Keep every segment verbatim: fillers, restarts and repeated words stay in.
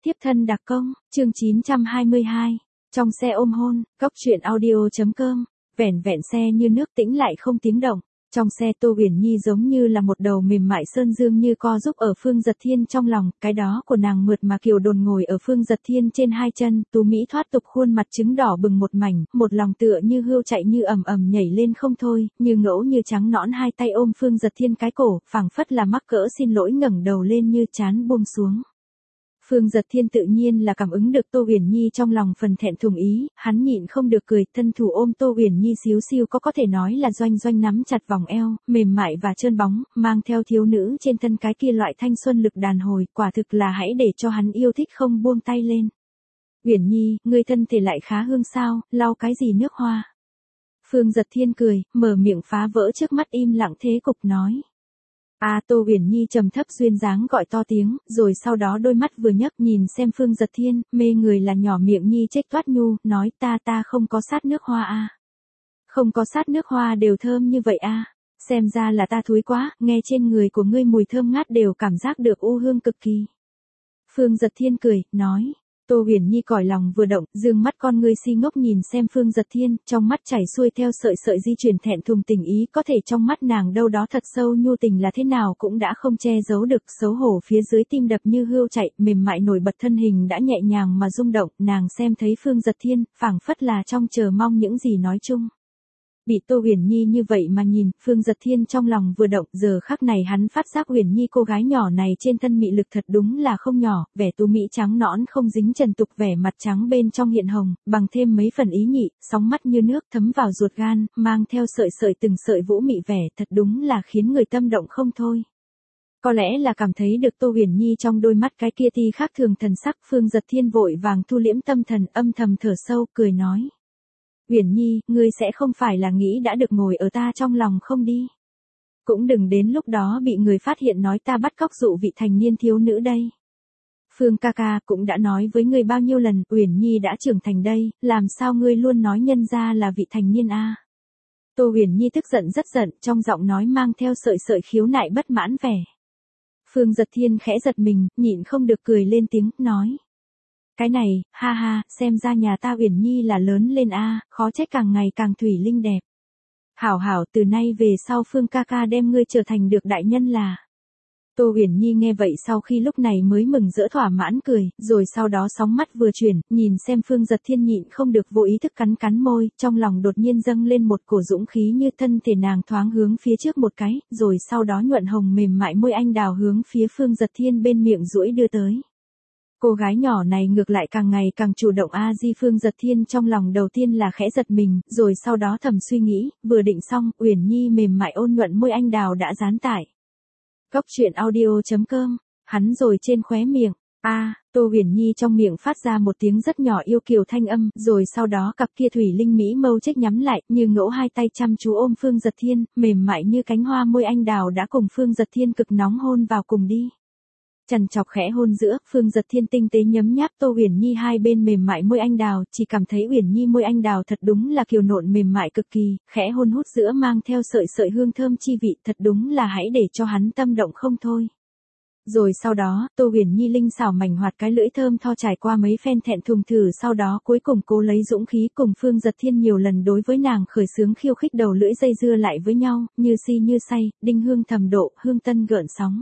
Tiếp thân đặc công, chương chín trăm hai mươi hai. Trong xe ôm hôn, cốc truyện audio.com. Vẻn vẹn xe như nước tĩnh lại không tiếng động. Trong xe Tô Uyển Nhi giống như là một đầu mềm mại sơn dương như co giúp ở Phương Dật Thiên trong lòng, cái đó của nàng mượt mà kiều đồn ngồi ở Phương Dật Thiên trên hai chân, tú mỹ thoát tục khuôn mặt trứng đỏ bừng một mảnh, một lòng tựa như hươu chạy như ầm ầm nhảy lên không thôi, như ngẫu như trắng nõn hai tay ôm Phương Dật Thiên cái cổ, phảng phất là mắc cỡ xin lỗi ngẩng đầu lên như chán buông xuống. Phương Dật Thiên tự nhiên là cảm ứng được Tô Uyển Nhi trong lòng phần thẹn thùng ý, hắn nhịn không được cười, thân thủ ôm Tô Uyển Nhi xíu xiu có có thể nói là doanh doanh nắm chặt vòng eo, mềm mại và trơn bóng, mang theo thiếu nữ trên thân cái kia loại thanh xuân lực đàn hồi, quả thực là hãy để cho hắn yêu thích không buông tay lên. Uyển Nhi, ngươi thân thể lại khá hương sao, lau cái gì nước hoa? Phương Dật Thiên cười, mở miệng phá vỡ trước mắt im lặng thế cục nói. A à, Tô Uyển Nhi trầm thấp duyên dáng gọi to tiếng, rồi sau đó đôi mắt vừa nhấc nhìn xem Phương Dật Thiên, mê người là nhỏ miệng nhi chếch toát nhu, nói ta ta không có sát nước hoa a. À. Không có sát nước hoa đều thơm như vậy a. À. Xem ra là ta thúi quá, nghe trên người của ngươi mùi thơm ngát đều cảm giác được u hương cực kỳ. Phương Dật Thiên cười, nói. Tô Uyển Nhi còi lòng vừa động, dương mắt con ngươi si ngốc nhìn xem Phương Dật Thiên, trong mắt chảy xuôi theo sợi sợi di chuyển thẹn thùng tình ý, có thể trong mắt nàng đâu đó thật sâu nhu tình là thế nào cũng đã không che giấu được, xấu hổ phía dưới tim đập như hươu chạy, mềm mại nổi bật thân hình đã nhẹ nhàng mà rung động, nàng xem thấy Phương Dật Thiên, phảng phất là trong chờ mong những gì nói chung. Bị Tô Uyển Nhi như vậy mà nhìn, Phương Dật Thiên trong lòng vừa động, giờ khắc này hắn phát giác Uyển Nhi cô gái nhỏ này trên thân mị lực thật đúng là không nhỏ, vẻ tú mỹ trắng nõn không dính trần tục, vẻ mặt trắng bên trong hiện hồng, bằng thêm mấy phần ý nhị, sóng mắt như nước thấm vào ruột gan, mang theo sợi sợi từng sợi vũ mị vẻ, thật đúng là khiến người tâm động không thôi. Có lẽ là cảm thấy được Tô Uyển Nhi trong đôi mắt cái kia thì khác thường thần sắc, Phương Dật Thiên vội vàng thu liễm tâm thần, âm thầm thở sâu, cười nói. Uyển Nhi, ngươi sẽ không phải là nghĩ đã được ngồi ở ta trong lòng không đi. Cũng đừng đến lúc đó bị người phát hiện nói ta bắt cóc dụ vị thành niên thiếu nữ đây. Phương ca ca cũng đã nói với ngươi bao nhiêu lần, Uyển Nhi đã trưởng thành đây, làm sao ngươi luôn nói nhân ra là vị thành niên a? À? Tô Uyển Nhi tức giận rất giận, trong giọng nói mang theo sợi sợi khiếu nại bất mãn vẻ. Phương Dật Thiên khẽ giật mình, nhịn không được cười lên tiếng, nói. Cái này, ha ha, xem ra nhà ta Uyển Nhi là lớn lên a, à, khó trách càng ngày càng thủy linh đẹp. Hảo hảo, từ nay về sau Phương ca ca đem ngươi trở thành được đại nhân là. Tô Uyển Nhi nghe vậy sau khi lúc này mới mừng rỡ thỏa mãn cười, rồi sau đó sóng mắt vừa chuyển, nhìn xem Phương Dật Thiên nhịn không được vô ý thức cắn cắn môi, trong lòng đột nhiên dâng lên một cổ dũng khí như thân thể nàng thoáng hướng phía trước một cái, rồi sau đó nhuận hồng mềm mại môi anh đào hướng phía Phương Dật Thiên bên miệng duỗi đưa tới. Cô gái nhỏ này ngược lại càng ngày càng chủ động a di Phương Dật Thiên trong lòng đầu tiên là khẽ giật mình, rồi sau đó thầm suy nghĩ, vừa định xong, Uyển Nhi mềm mại ôn nhuận môi anh đào đã dán tại. Cốc truyện audio.com, hắn rồi trên khóe miệng, a à, Tô Uyển Nhi trong miệng phát ra một tiếng rất nhỏ yêu kiều thanh âm, rồi sau đó cặp kia thủy linh mỹ mâu trách nhắm lại, như ngẫu hai tay chăm chú ôm Phương Dật Thiên, mềm mại như cánh hoa môi anh đào đã cùng Phương Dật Thiên cực nóng hôn vào cùng đi. Chằn chọc khẽ hôn giữa, Phương Dật Thiên tinh tế nhấm nháp Tô Uyển Nhi hai bên mềm mại môi anh đào, chỉ cảm thấy Uyển Nhi môi anh đào thật đúng là kiều nộn mềm mại cực kỳ, khẽ hôn hút giữa mang theo sợi sợi hương thơm chi vị, thật đúng là hãy để cho hắn tâm động không thôi. Rồi sau đó, Tô Uyển Nhi linh xảo mảnh hoạt cái lưỡi thơm tho trải qua mấy phen thẹn thùng thử, sau đó cuối cùng cố lấy dũng khí cùng Phương Dật Thiên nhiều lần đối với nàng khởi xướng khiêu khích đầu lưỡi dây dưa lại với nhau, như si như say, đinh hương thầm độ, hương tân gợn sóng.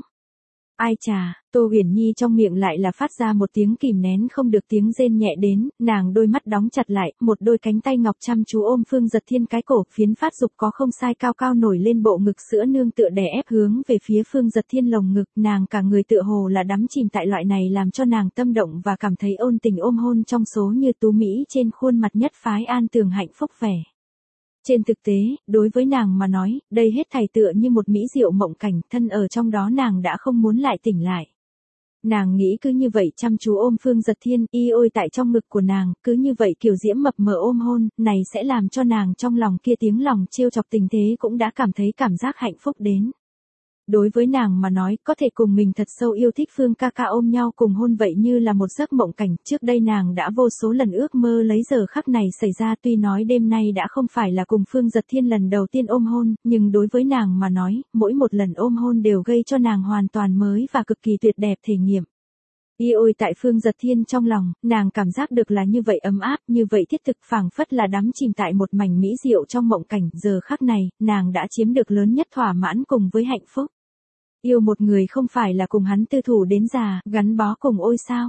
Ai chà, Tô Uyển Nhi trong miệng lại là phát ra một tiếng kìm nén không được tiếng rên nhẹ đến, nàng đôi mắt đóng chặt lại, một đôi cánh tay ngọc chăm chú ôm Phương Dật Thiên cái cổ, phiến phát dục có không sai cao cao nổi lên bộ ngực sữa nương tựa đè ép hướng về phía Phương Dật Thiên lồng ngực, nàng cả người tựa hồ là đắm chìm tại loại này làm cho nàng tâm động và cảm thấy ôn tình ôm hôn trong số như tú mỹ trên khuôn mặt nhất phái an tường hạnh phúc vẻ. Trên thực tế, đối với nàng mà nói, đây hết thảy tựa như một mỹ diệu mộng cảnh, thân ở trong đó nàng đã không muốn lại tỉnh lại. Nàng nghĩ cứ như vậy chăm chú ôm Phương Dật Thiên, y ôi tại trong ngực của nàng, cứ như vậy kiều diễm mập mờ ôm hôn, này sẽ làm cho nàng trong lòng kia tiếng lòng trêu chọc tình thế cũng đã cảm thấy cảm giác hạnh phúc đến. Đối với nàng mà nói, có thể cùng mình thật sâu yêu thích Phương ca ca ôm nhau cùng hôn vậy như là một giấc mộng cảnh, trước đây nàng đã vô số lần ước mơ lấy giờ khắc này xảy ra, tuy nói đêm nay đã không phải là cùng Phương Dật Thiên lần đầu tiên ôm hôn, nhưng đối với nàng mà nói, mỗi một lần ôm hôn đều gây cho nàng hoàn toàn mới và cực kỳ tuyệt đẹp thể nghiệm. Y ôi tại Phương Giật Thiên trong lòng, nàng cảm giác được là như vậy ấm áp, như vậy thiết thực, phảng phất là đắm chìm tại một mảnh mỹ diệu trong mộng cảnh, giờ khắc này, nàng đã chiếm được lớn nhất thỏa mãn cùng với hạnh phúc. Yêu một người không phải là cùng hắn tư thủ đến già, gắn bó cùng ôi sao.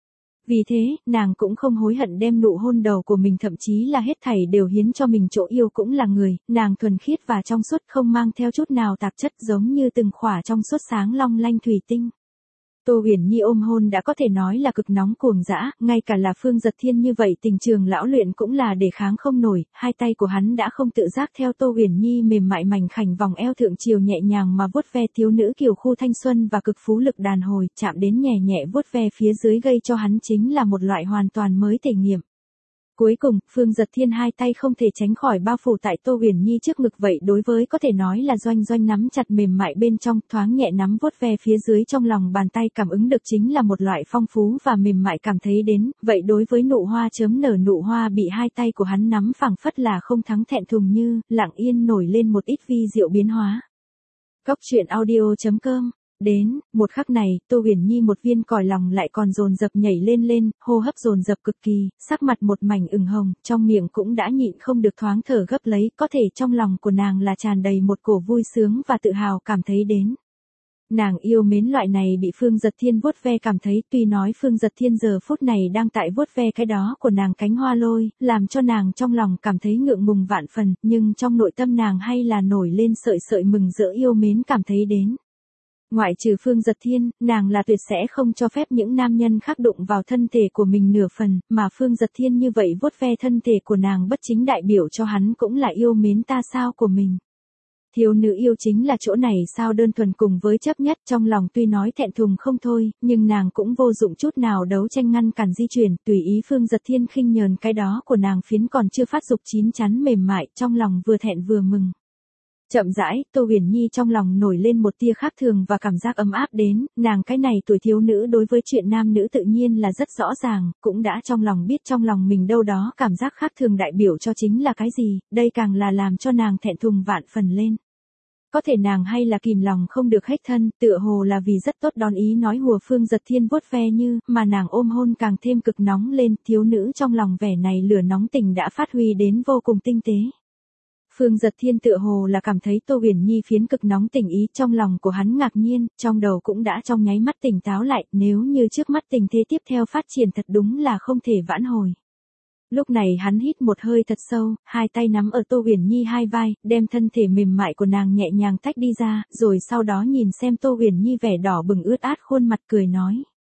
Vì thế, nàng cũng không hối hận đem nụ hôn đầu của mình, thậm chí là hết thảy đều hiến cho mình. Chỗ yêu cũng là người, nàng thuần khiết và trong suốt, không mang theo chút nào tạp chất, giống như từng khỏa trong suốt sáng long lanh thủy tinh. Tô Huyền Nhi ôm hôn đã có thể nói là cực nóng cuồng dã, ngay cả là Phương Giật Thiên như vậy tình trường lão luyện cũng là để kháng không nổi, hai tay của hắn đã không tự giác theo Tô Huyền Nhi mềm mại mảnh khảnh vòng eo thượng chiều nhẹ nhàng mà vuốt ve thiếu nữ kiều khu thanh xuân và cực phú lực đàn hồi, chạm đến nhẹ nhẹ vuốt ve phía dưới gây cho hắn chính là một loại hoàn toàn mới thể nghiệm. Cuối cùng, Phương Giật Thiên hai tay không thể tránh khỏi bao phủ tại Tô Huyền Nhi trước ngực, vậy đối với có thể nói là doanh doanh nắm chặt mềm mại bên trong, thoáng nhẹ nắm vuốt ve phía dưới trong lòng bàn tay, cảm ứng được chính là một loại phong phú và mềm mại cảm thấy đến, vậy đối với nụ hoa chớm nở, nụ hoa bị hai tay của hắn nắm phảng phất là không thắng thẹn thùng, như lặng yên nổi lên một ít vi diệu biến hóa. Góc truyện audio chấm com. Đến, một khắc này, Tô Huyền Nhi một viên còi lòng lại còn dồn dập nhảy lên lên, hô hấp dồn dập cực kỳ, sắc mặt một mảnh ửng hồng, trong miệng cũng đã nhịn không được thoáng thở gấp lấy, có thể trong lòng của nàng là tràn đầy một cổ vui sướng và tự hào cảm thấy đến. Nàng yêu mến loại này bị Phương Giật Thiên vuốt ve cảm thấy, tuy nói Phương Giật Thiên giờ phút này đang tại vuốt ve cái đó của nàng cánh hoa lôi, làm cho nàng trong lòng cảm thấy ngượng ngùng vạn phần, nhưng trong nội tâm nàng hay là nổi lên sợi sợi mừng rỡ yêu mến cảm thấy đến. Ngoại trừ Phương Giật Thiên, nàng là tuyệt sẽ không cho phép những nam nhân khác đụng vào thân thể của mình nửa phần, mà Phương Giật Thiên như vậy vuốt ve thân thể của nàng bất chính đại biểu cho hắn cũng là yêu mến ta sao của mình. Thiếu nữ yêu chính là chỗ này sao đơn thuần cùng với chấp nhất, trong lòng tuy nói thẹn thùng không thôi, nhưng nàng cũng vô dụng chút nào đấu tranh ngăn cản di chuyển, tùy ý Phương Giật Thiên khinh nhờn cái đó của nàng phiến còn chưa phát dục chín chắn mềm mại, trong lòng vừa thẹn vừa mừng. Chậm rãi, Tô Huyền Nhi trong lòng nổi lên một tia khác thường và cảm giác ấm áp đến, nàng cái này tuổi thiếu nữ đối với chuyện nam nữ tự nhiên là rất rõ ràng, cũng đã trong lòng biết trong lòng mình đâu đó cảm giác khác thường đại biểu cho chính là cái gì, đây càng là làm cho nàng thẹn thùng vạn phần lên. Có thể nàng hay là kìm lòng không được hết thân, tựa hồ là vì rất tốt đón ý nói hùa Phương Giật Thiên vuốt ve như, mà nàng ôm hôn càng thêm cực nóng lên, thiếu nữ trong lòng vẻ này lửa nóng tình đã phát huy đến vô cùng tinh tế. Phương Giật Thiên tựa hồ là cảm thấy Tô Huyền Nhi phiến cực nóng tình ý, trong lòng của hắn ngạc nhiên, trong đầu cũng đã trong nháy mắt tỉnh táo lại, nếu như trước mắt tình thế tiếp theo phát triển thật đúng là không thể vãn hồi. Lúc này hắn hít một hơi thật sâu, hai tay nắm ở Tô Huyền Nhi hai vai, đem thân thể mềm mại của nàng nhẹ nhàng tách đi ra, rồi sau đó nhìn xem Tô Huyền Nhi vẻ đỏ bừng ướt át khuôn mặt cười nói.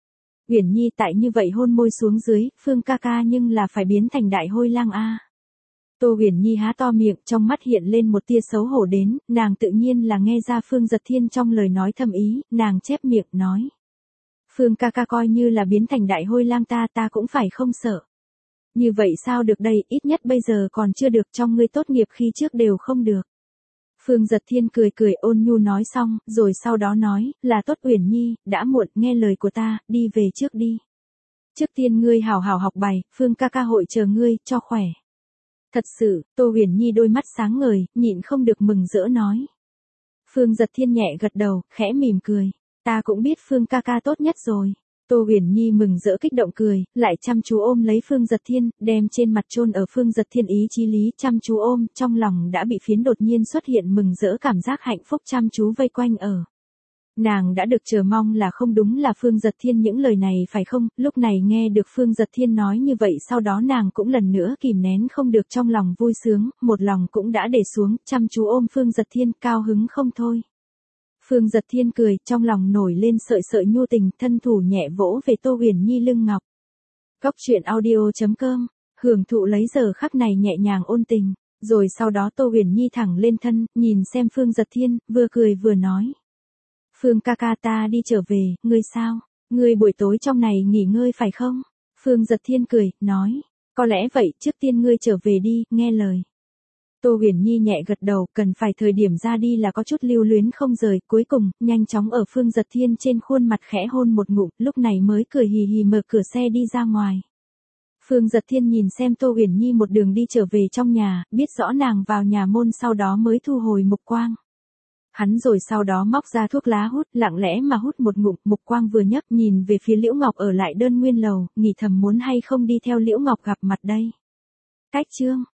Huyền Nhi tại như vậy hôn môi xuống dưới, Phương ca ca nhưng là phải biến thành đại hôi lang a. Tô Huyền Nhi há to miệng, trong mắt hiện lên một tia xấu hổ đến, nàng tự nhiên là nghe ra Phương Giật Thiên trong lời nói thâm ý, nàng chép miệng nói. Phương ca ca coi như là biến thành đại hôi lang ta ta cũng phải không sợ. Như vậy sao được đây, ít nhất bây giờ còn chưa được, trong ngươi tốt nghiệp khi trước đều không được. Phương Giật Thiên cười cười ôn nhu nói xong, rồi sau đó nói, là tốt Huyền Nhi, đã muộn, nghe lời của ta, đi về trước đi. Trước tiên ngươi hào hào học bài, Phương ca ca hội chờ ngươi, cho khỏe. Thật sự, Tô Huyền Nhi đôi mắt sáng ngời, nhịn không được mừng rỡ nói. Phương Giật Thiên nhẹ gật đầu, khẽ mỉm cười. Ta cũng biết Phương ca ca tốt nhất rồi. Tô Huyền Nhi mừng rỡ kích động cười, lại chăm chú ôm lấy Phương Giật Thiên, đem trên mặt chôn ở Phương Giật Thiên ý chí lý chăm chú ôm, trong lòng đã bị phiến đột nhiên xuất hiện mừng rỡ cảm giác hạnh phúc chăm chú vây quanh ở. Nàng đã được chờ mong là không đúng là Phương Giật Thiên những lời này phải không, lúc này nghe được Phương Giật Thiên nói như vậy sau đó nàng cũng lần nữa kìm nén không được trong lòng vui sướng, một lòng cũng đã để xuống, chăm chú ôm Phương Giật Thiên, cao hứng không thôi. Phương Giật Thiên cười, trong lòng nổi lên sợi sợi nhu tình, thân thủ nhẹ vỗ về Tô Huyền Nhi lưng ngọc. Góc truyện audio chấm com, hưởng thụ lấy giờ khắc này nhẹ nhàng ôn tình, rồi sau đó Tô Huyền Nhi thẳng lên thân, nhìn xem Phương Giật Thiên, vừa cười vừa nói. Phương ca ca ta đi trở về, ngươi sao? Ngươi buổi tối trong này nghỉ ngơi phải không? Phương Giật Thiên cười, nói. Có lẽ vậy, trước tiên ngươi trở về đi, nghe lời. Tô Huyền Nhi nhẹ gật đầu, cần phải thời điểm ra đi là có chút lưu luyến không rời, cuối cùng, nhanh chóng ở Phương Giật Thiên trên khuôn mặt khẽ hôn một ngụm, lúc này mới cười hì hì mở cửa xe đi ra ngoài. Phương Giật Thiên nhìn xem Tô Huyền Nhi một đường đi trở về trong nhà, biết rõ nàng vào nhà môn sau đó mới thu hồi mục quang. Hắn rồi sau đó móc ra thuốc lá hút, lặng lẽ mà hút một ngụm, mục quang vừa nhấp nhìn về phía Liễu Ngọc ở lại đơn nguyên lầu, nghĩ thầm muốn hay không đi theo Liễu Ngọc gặp mặt đây. Cách chương